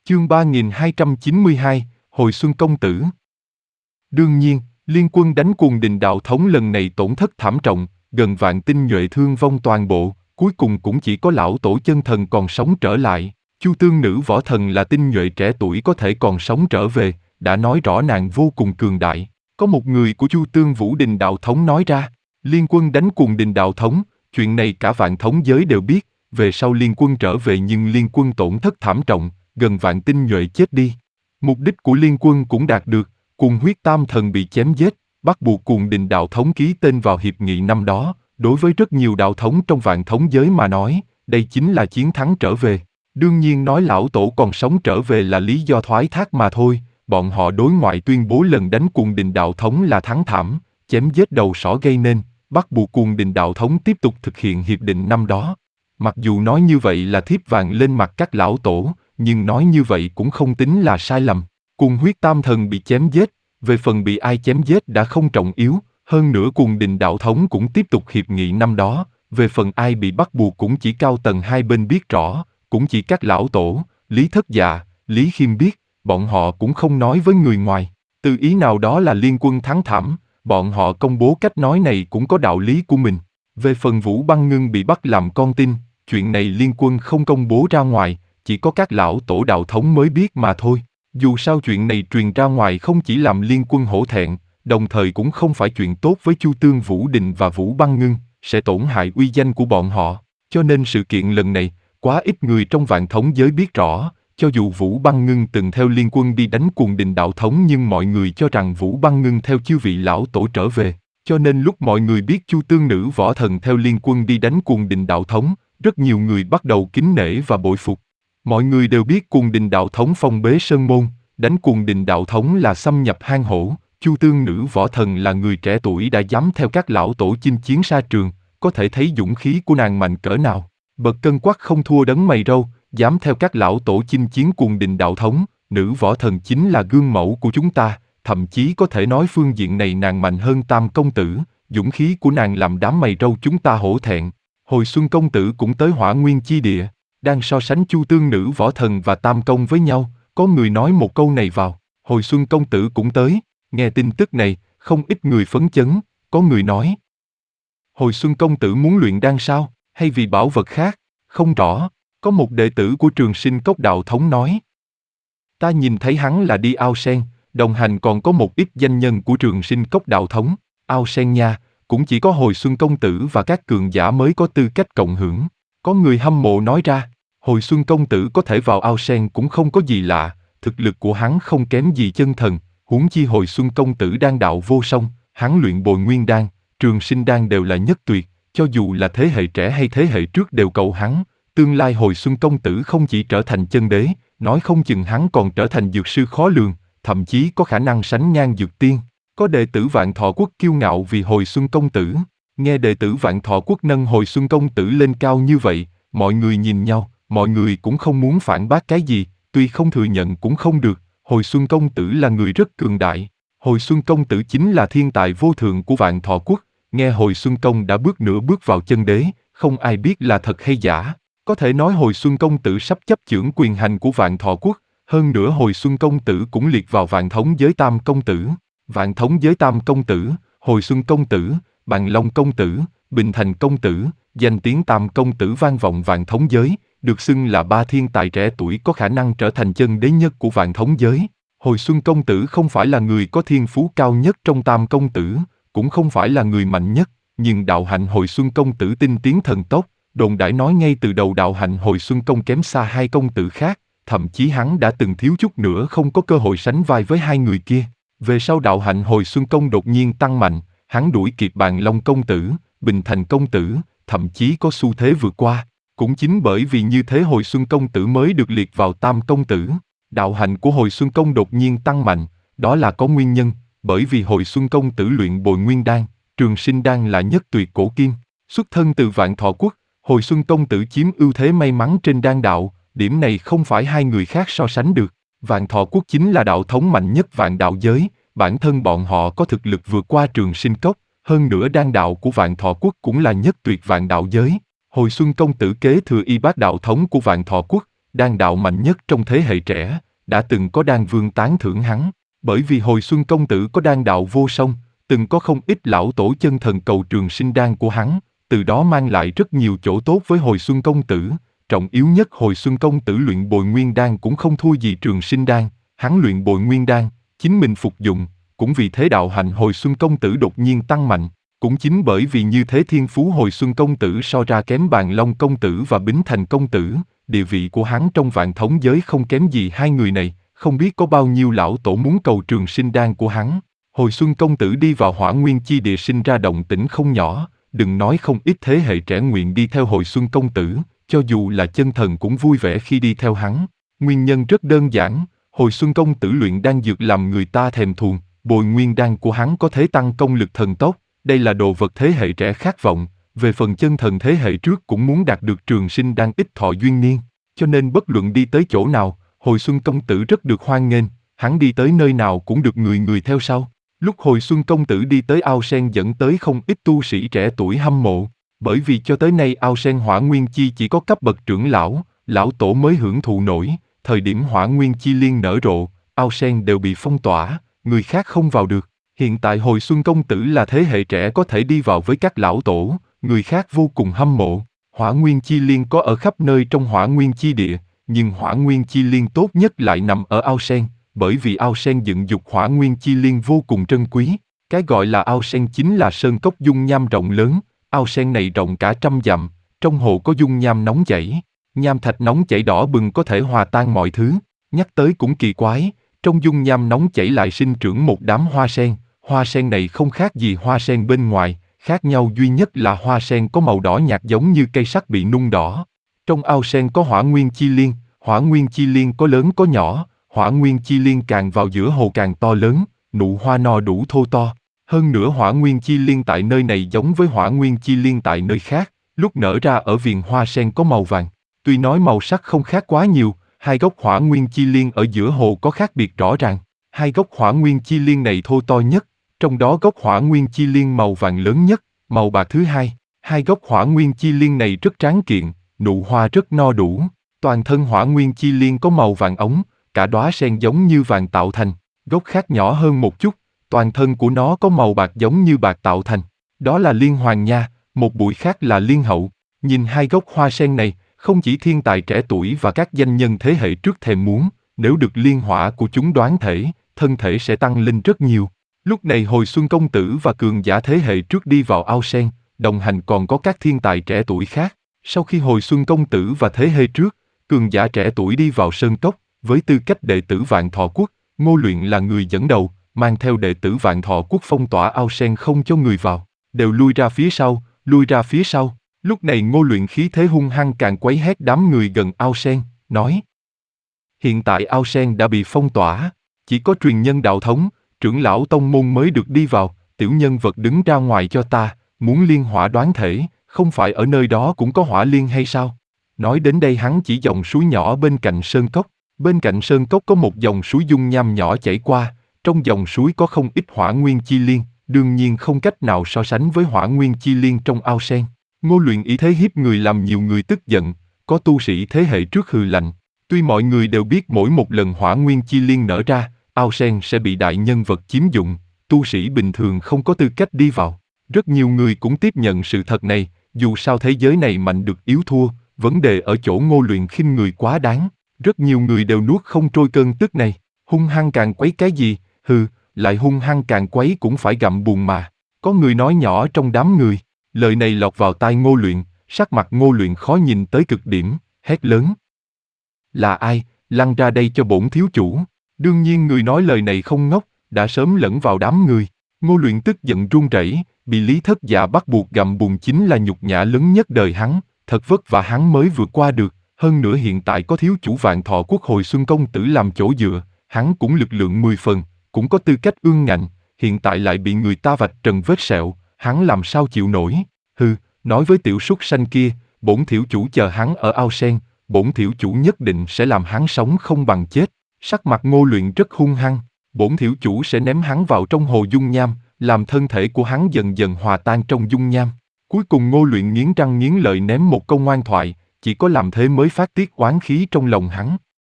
Chương 3292, Hồi Xuân Công Tử. Đương nhiên, liên quân đánh Cuồng Đình đạo thống lần này tổn thất thảm trọng, gần vạn tinh nhuệ thương vong toàn bộ, cuối cùng cũng chỉ có lão tổ chân thần còn sống trở lại. Chu Tương Nữ võ thần là tinh nhuệ trẻ tuổi có thể còn sống trở về, đã nói rõ nàng vô cùng cường đại. Có một người của Chu Tương Vũ Đình đạo thống nói ra, liên quân đánh Cuồng Đình đạo thống, chuyện này cả vạn thống giới đều biết, về sau liên quân trở về nhưng liên quân tổn thất thảm trọng, gần vạn tinh nhuệ chết đi. Mục đích của liên quân cũng đạt được, Cuồng Huyết Tam Thần bị chém giết, bắt buộc Cuồng Đình đạo thống ký tên vào hiệp nghị năm đó. Đối với rất nhiều đạo thống trong vạn thống giới mà nói, đây chính là chiến thắng trở về. Đương nhiên nói lão tổ còn sống trở về là lý do thoái thác mà thôi, bọn họ đối ngoại tuyên bố lần đánh Cuồng Đình đạo thống là thắng thảm, chém giết đầu sỏ gây nên, bắt buộc Cuồng Đình đạo thống tiếp tục thực hiện hiệp định năm đó. Mặc dù nói như vậy là thiếp vàng lên mặt các lão tổ, nhưng nói như vậy cũng không tính là sai lầm. Cuồng Huyết Tam Thần bị chém giết, về phần bị ai chém giết đã không trọng yếu, hơn nữa Cuồng Đình đạo thống cũng tiếp tục hiệp nghị năm đó, về phần ai bị bắt buộc cũng chỉ cao tầng hai bên biết rõ, cũng chỉ các lão tổ, Lý Thất Dạ, Lý Khiêm biết, bọn họ cũng không nói với người ngoài. Từ ý nào đó là liên quân thắng thảm, bọn họ công bố cách nói này cũng có đạo lý của mình. Về phần Vũ Băng Ngưng bị bắt làm con tin, chuyện này liên quân không công bố ra ngoài, chỉ có các lão tổ đạo thống mới biết mà thôi. Dù sao chuyện này truyền ra ngoài không chỉ làm liên quân hổ thẹn, đồng thời cũng không phải chuyện tốt với Chu Tương Vũ Đình và Vũ Băng Ngưng, sẽ tổn hại uy danh của bọn họ. Cho nên sự kiện lần này, quá ít người trong vạn thống giới biết rõ. Cho dù Vũ Băng Ngưng từng theo liên quân đi đánh Cuồng Đình đạo thống nhưng mọi người cho rằng Vũ Băng Ngưng theo chư vị lão tổ trở về. Cho nên lúc mọi người biết Chu Tương Nữ võ thần theo liên quân đi đánh Cuồng Đình đạo thống, rất nhiều người bắt đầu kính nể và bội phục. Mọi người đều biết Cuồng Đình đạo thống phong bế sơn môn, đánh Cuồng Đình đạo thống là xâm nhập hang hổ. Chu Tương Nữ võ thần là người trẻ tuổi đã dám theo các lão tổ chinh chiến sa trường, có thể thấy dũng khí của nàng mạnh cỡ nào. Bậc cân quắc không thua đấng mày râu, dám theo các lão tổ chinh chiến Cuồng Đình đạo thống, nữ võ thần chính là gương mẫu của chúng ta, thậm chí có thể nói phương diện này nàng mạnh hơn Tam công tử, dũng khí của nàng làm đám mày râu chúng ta hổ thẹn. Hồi Xuân công tử cũng tới Hỏa Nguyên chi địa, đang so sánh Chu Tương Nữ võ thần và Tam công với nhau, có người nói một câu này vào, Hồi Xuân công tử cũng tới, nghe tin tức này, không ít người phấn chấn, có người nói. Hồi Xuân công tử muốn luyện đan sao, hay vì bảo vật khác, không rõ. Có một đệ tử của Trường Sinh Cốc đạo thống nói. Ta nhìn thấy hắn là đi ao sen, đồng hành còn có một ít danh nhân của Trường Sinh Cốc đạo thống, ao sen nha, cũng chỉ có Hồi Xuân công tử và các cường giả mới có tư cách cộng hưởng. Có người hâm mộ nói ra, Hồi Xuân công tử có thể vào ao sen cũng không có gì lạ, thực lực của hắn không kém gì chân thần, huống chi Hồi Xuân công tử đan đạo vô song, hắn luyện Bồi Nguyên đan, Trường Sinh đan đều là nhất tuyệt, cho dù là thế hệ trẻ hay thế hệ trước đều cầu hắn. Tương lai Hồi Xuân công tử không chỉ trở thành chân đế, nói không chừng hắn còn trở thành dược sư khó lường, thậm chí có khả năng sánh ngang dược tiên. Có đệ tử Vạn Thọ Quốc kiêu ngạo vì Hồi Xuân công tử, nghe đệ tử Vạn Thọ Quốc nâng Hồi Xuân công tử lên cao như vậy, mọi người nhìn nhau, mọi người cũng không muốn phản bác cái gì, tuy không thừa nhận cũng không được, Hồi Xuân công tử là người rất cường đại. Hồi Xuân công tử chính là thiên tài vô thượng của Vạn Thọ Quốc, nghe Hồi Xuân công đã nửa bước vào chân đế, không ai biết là thật hay giả. Có thể nói Hồi Xuân công tử sắp chấp chưởng quyền hành của Vạn Thọ Quốc, hơn nữa Hồi Xuân công tử cũng liệt vào vạn thống giới Tam công tử. Vạn thống giới Tam công tử, Hồi Xuân công tử, Bằng Long công tử, Bình Thành công tử, danh tiếng Tam công tử vang vọng vạn thống giới, được xưng là ba thiên tài trẻ tuổi có khả năng trở thành chân đế nhất của vạn thống giới. Hồi Xuân công tử không phải là người có thiên phú cao nhất trong Tam công tử, cũng không phải là người mạnh nhất, nhưng đạo hạnh Hồi Xuân công tử tinh tiến thần tốc. Đồn đãi nói ngay từ đầu đạo hạnh Hồi Xuân công kém xa hai công tử khác, thậm chí hắn đã từng thiếu chút nữa không có cơ hội sánh vai với hai người kia. Về sau đạo hạnh Hồi Xuân công đột nhiên tăng mạnh, hắn đuổi kịp Bàn Long công tử, Bình Thành công tử, thậm chí có xu thế vượt qua. Cũng chính bởi vì như thế Hồi Xuân công tử mới được liệt vào Tam công tử. Đạo hạnh của Hồi Xuân công đột nhiên tăng mạnh, đó là có nguyên nhân, bởi vì Hồi Xuân công tử luyện Bồi Nguyên đan, Trường Sinh đan là nhất tuyệt cổ kim, xuất thân từ Vạn Thọ Quốc. Hồi Xuân công tử chiếm ưu thế may mắn trên đan đạo, điểm này không phải hai người khác so sánh được. Vạn Thọ Quốc chính là đạo thống mạnh nhất vạn đạo giới, bản thân bọn họ có thực lực vượt qua Trường Sinh Cốc, hơn nữa đan đạo của Vạn Thọ Quốc cũng là nhất tuyệt vạn đạo giới. Hồi Xuân công tử kế thừa y bát đạo thống của Vạn Thọ Quốc, đan đạo mạnh nhất trong thế hệ trẻ, đã từng có đan vương tán thưởng hắn, bởi vì hồi xuân công tử có đan đạo vô song, từng có không ít lão tổ chân thần cầu trường sinh đan của hắn, từ đó mang lại rất nhiều chỗ tốt với hồi xuân công tử. Trọng yếu nhất hồi xuân công tử luyện bồi nguyên đan cũng không thua gì trường sinh đan, hắn luyện bồi nguyên đan, chính mình phục dụng, cũng vì thế đạo hạnh hồi xuân công tử đột nhiên tăng mạnh. Cũng chính bởi vì như thế thiên phú hồi xuân công tử so ra kém Bàn Long công tử và Bính Thành công tử, địa vị của hắn trong vạn thống giới không kém gì hai người này, không biết có bao nhiêu lão tổ muốn cầu trường sinh đan của hắn. Hồi xuân công tử đi vào Hỏa Nguyên chi địa sinh ra động tĩnh không nhỏ, đừng nói không ít thế hệ trẻ nguyện đi theo hồi xuân công tử, cho dù là chân thần cũng vui vẻ khi đi theo hắn. Nguyên nhân rất đơn giản, hồi xuân công tử luyện đan dược làm người ta thèm thuồng, bồi nguyên đan của hắn có thể tăng công lực thần tốc, đây là đồ vật thế hệ trẻ khát vọng, về phần chân thần thế hệ trước cũng muốn đạt được trường sinh đan ích thọ duyên niên, cho nên bất luận đi tới chỗ nào, hồi xuân công tử rất được hoan nghênh, hắn đi tới nơi nào cũng được người người theo sau. Lúc hồi xuân công tử đi tới ao sen dẫn tới không ít tu sĩ trẻ tuổi hâm mộ, bởi vì cho tới nay ao sen Hỏa Nguyên Chi chỉ có cấp bậc trưởng lão, lão tổ mới hưởng thụ nổi, thời điểm Hỏa Nguyên Chi liên nở rộ, ao sen đều bị phong tỏa, người khác không vào được. Hiện tại hồi xuân công tử là thế hệ trẻ có thể đi vào với các lão tổ, người khác vô cùng hâm mộ. Hỏa Nguyên Chi Liên có ở khắp nơi trong Hỏa Nguyên Chi địa, nhưng Hỏa Nguyên Chi Liên tốt nhất lại nằm ở ao sen, bởi vì ao sen dựng dục Hỏa Nguyên Chi Liên vô cùng trân quý. Cái gọi là ao sen chính là sơn cốc dung nham rộng lớn, ao sen này rộng cả 100 dặm, trong hồ có dung nham nóng chảy, nham thạch nóng chảy đỏ bừng có thể hòa tan mọi thứ. Nhắc tới cũng kỳ quái, trong dung nham nóng chảy lại sinh trưởng một đám hoa sen này không khác gì hoa sen bên ngoài, khác nhau duy nhất là hoa sen có màu đỏ nhạt giống như cây sắt bị nung đỏ. Trong ao sen có Hỏa Nguyên Chi Liên, Hỏa Nguyên Chi Liên có lớn có nhỏ, Hỏa Nguyên Chi Liên càng vào giữa hồ càng to lớn, nụ hoa no đủ thô to. Hơn nữa Hỏa Nguyên Chi Liên tại nơi này giống với Hỏa Nguyên Chi Liên tại nơi khác, lúc nở ra ở viền hoa sen có màu vàng. Tuy nói màu sắc không khác quá nhiều, hai gốc Hỏa Nguyên Chi Liên ở giữa hồ có khác biệt rõ ràng. Hai gốc Hỏa Nguyên Chi Liên này thô to nhất, trong đó gốc Hỏa Nguyên Chi Liên màu vàng lớn nhất, màu bạc thứ hai. Hai gốc Hỏa Nguyên Chi Liên này rất tráng kiện, nụ hoa rất no đủ. Toàn thân Hỏa Nguyên Chi Liên có màu vàng ống, cả đóa sen giống như vàng tạo thành. Gốc khác nhỏ hơn một chút, toàn thân của nó có màu bạc giống như bạc tạo thành. Đó là Liên Hoàng nha, một bụi khác là Liên Hậu. Nhìn hai gốc hoa sen này, không chỉ thiên tài trẻ tuổi và các danh nhân thế hệ trước thèm muốn, nếu được liên hỏa của chúng đoán thể, thân thể sẽ tăng lên rất nhiều. Lúc này hồi xuân công tử và cường giả thế hệ trước đi vào ao sen, đồng hành còn có các thiên tài trẻ tuổi khác. Sau khi hồi xuân công tử và thế hệ trước, cường giả trẻ tuổi đi vào sơn cốc, với tư cách đệ tử Vạn Thọ Quốc, Ngô Luyện là người dẫn đầu, mang theo đệ tử Vạn Thọ Quốc phong tỏa ao sen không cho người vào, đều lui ra phía sau. Lúc này Ngô Luyện khí thế hung hăng càng quấy hét đám người gần ao sen, nói: hiện tại ao sen đã bị phong tỏa, chỉ có truyền nhân đạo thống, trưởng lão tông môn mới được đi vào, tiểu nhân vật đứng ra ngoài cho ta, muốn liên hỏa đoán thể, không phải ở nơi đó cũng có hỏa liên hay sao? Nói đến đây hắn chỉ dòng suối nhỏ bên cạnh sơn cốc, bên cạnh sơn cốc có một dòng suối dung nham nhỏ chảy qua, trong dòng suối có không ít Hỏa Nguyên Chi Liên, đương nhiên không cách nào so sánh với Hỏa Nguyên Chi Liên trong ao sen. Ngô Luyện ý thế hiếp người làm nhiều người tức giận, có tu sĩ thế hệ trước hừ lạnh. Tuy mọi người đều biết mỗi một lần Hỏa Nguyên Chi Liên nở ra, ao sen sẽ bị đại nhân vật chiếm dụng, tu sĩ bình thường không có tư cách đi vào. Rất nhiều người cũng tiếp nhận sự thật này, dù sao thế giới này mạnh được yếu thua, vấn đề ở chỗ Ngô Luyện khinh người quá đáng. Rất nhiều người đều nuốt không trôi cơn tức này, hung hăng càng quấy cái gì, lại hung hăng càng quấy cũng phải gặm bùn mà. Có người nói nhỏ trong đám người, lời này lọt vào tai Ngô Luyện, sắc mặt Ngô Luyện khó nhìn tới cực điểm, hét lớn: là ai, lăn ra đây cho bổn thiếu chủ. Đương nhiên người nói lời này không ngốc, đã sớm lẫn vào đám người. Ngô Luyện tức giận run rẩy, bị Lý Thất Dạ bắt buộc gặm bùn chính là nhục nhã lớn nhất đời hắn, thật vất vả hắn mới vượt qua được. Hơn nữa hiện tại có thiếu chủ Vạn Thọ Quốc hồi xuân công tử làm chỗ dựa, hắn cũng lực lượng 10 phần, cũng có tư cách ương ngạnh, hiện tại lại bị người ta vạch trần vết sẹo, hắn làm sao chịu nổi. Nói với tiểu súc sanh kia, bổn thiếu chủ chờ hắn ở ao sen, bổn thiếu chủ nhất định sẽ làm hắn sống không bằng chết. Sắc mặt Ngô Luyện rất hung hăng, bổn thiếu chủ sẽ ném hắn vào trong hồ dung nham, làm thân thể của hắn dần dần hòa tan trong dung nham. Cuối cùng Ngô Luyện nghiến răng nghiến lợi ném một câu ngoan thoại, chỉ có làm thế mới phát tiết oán khí trong lòng hắn.